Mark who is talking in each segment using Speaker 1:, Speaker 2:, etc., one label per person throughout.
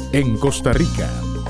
Speaker 1: en Costa Rica.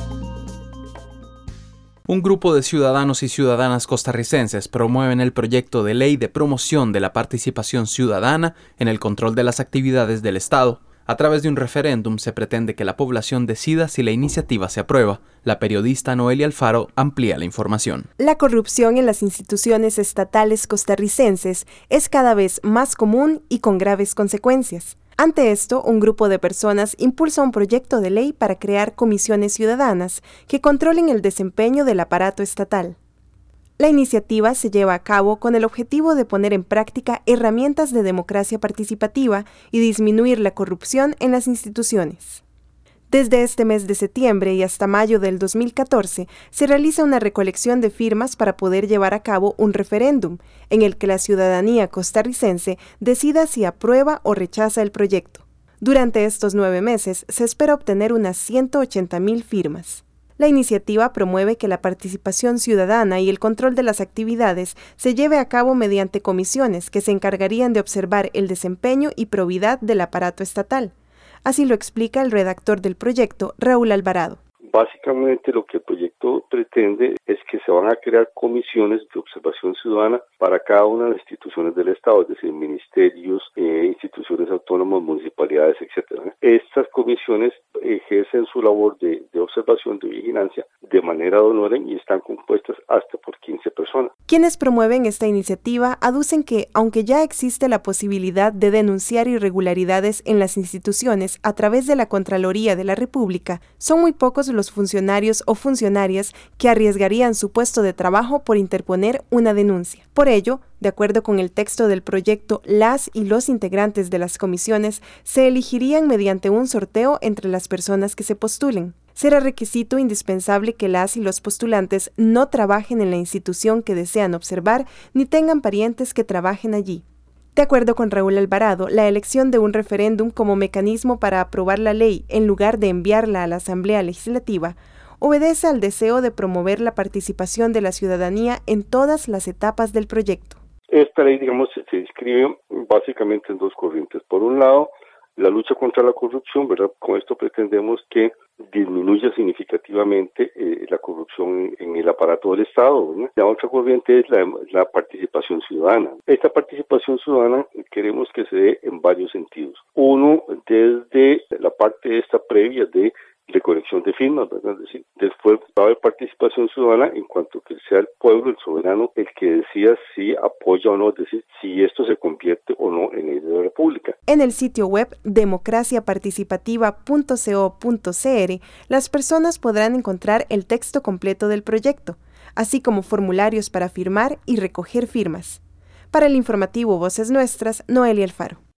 Speaker 2: Un grupo de ciudadanos y ciudadanas costarricenses promueven el proyecto de ley de promoción de la participación ciudadana en el control de las actividades del Estado. A través de un referéndum se pretende que la población decida si la iniciativa se aprueba. La periodista Noelia Alfaro amplía la información.
Speaker 3: La corrupción en las instituciones estatales costarricenses es cada vez más común y con graves consecuencias. Ante esto, un grupo de personas impulsa un proyecto de ley para crear comisiones ciudadanas que controlen el desempeño del aparato estatal. La iniciativa se lleva a cabo con el objetivo de poner en práctica herramientas de democracia participativa y disminuir la corrupción en las instituciones. Desde este mes de septiembre y hasta mayo del 2014, se realiza una recolección de firmas para poder llevar a cabo un referéndum, en el que la ciudadanía costarricense decida si aprueba o rechaza el proyecto. Durante estos 9 meses, se espera obtener unas 180,000 firmas. La iniciativa promueve que la participación ciudadana y el control de las actividades se lleve a cabo mediante comisiones que se encargarían de observar el desempeño y probidad del aparato estatal. Así lo explica el redactor del proyecto, Raúl Alvarado.
Speaker 4: Básicamente lo que el proyecto pretende es que se van a crear comisiones de observación ciudadana para cada una de las instituciones del Estado, es decir, ministerios, instituciones autónomas, municipalidades, etc. Estas comisiones ejercen su labor de observación, de vigilancia, de manera de orden y están compuestas hasta por 15 personas.
Speaker 3: Quienes promueven esta iniciativa aducen que, aunque ya existe la posibilidad de denunciar irregularidades en las instituciones a través de la Contraloría de la República, son muy pocos los funcionarios o funcionarias que arriesgarían su puesto de trabajo por interponer una denuncia. Por ello, de acuerdo con el texto del proyecto, las y los integrantes de las comisiones se elegirían mediante un sorteo entre las personas que se postulen. Será requisito indispensable que las y los postulantes no trabajen en la institución que desean observar ni tengan parientes que trabajen allí. De acuerdo con Raúl Alvarado, la elección de un referéndum como mecanismo para aprobar la ley en lugar de enviarla a la Asamblea Legislativa obedece al deseo de promover la participación de la ciudadanía en todas las etapas del proyecto.
Speaker 4: Esta ley, se inscribe básicamente en dos corrientes. Por un lado, la lucha contra la corrupción, ¿verdad? Con esto pretendemos que disminuya significativamente la corrupción en el aparato del Estado, ¿no? La otra corriente es la participación ciudadana. Esta participación ciudadana queremos que se dé en varios sentidos. Uno, desde la parte esta previa de recolección de firmas, ¿verdad? Es decir, después va a haber participación ciudadana en cuanto que sea el pueblo, el soberano, el que decida si apoya o no, es decir, si esto se convierte o no en ley de la República.
Speaker 3: En el sitio web democraciaparticipativa.co.cr, las personas podrán encontrar el texto completo del proyecto, así como formularios para firmar y recoger firmas. Para el informativo Voces Nuestras, Noelia Alfaro.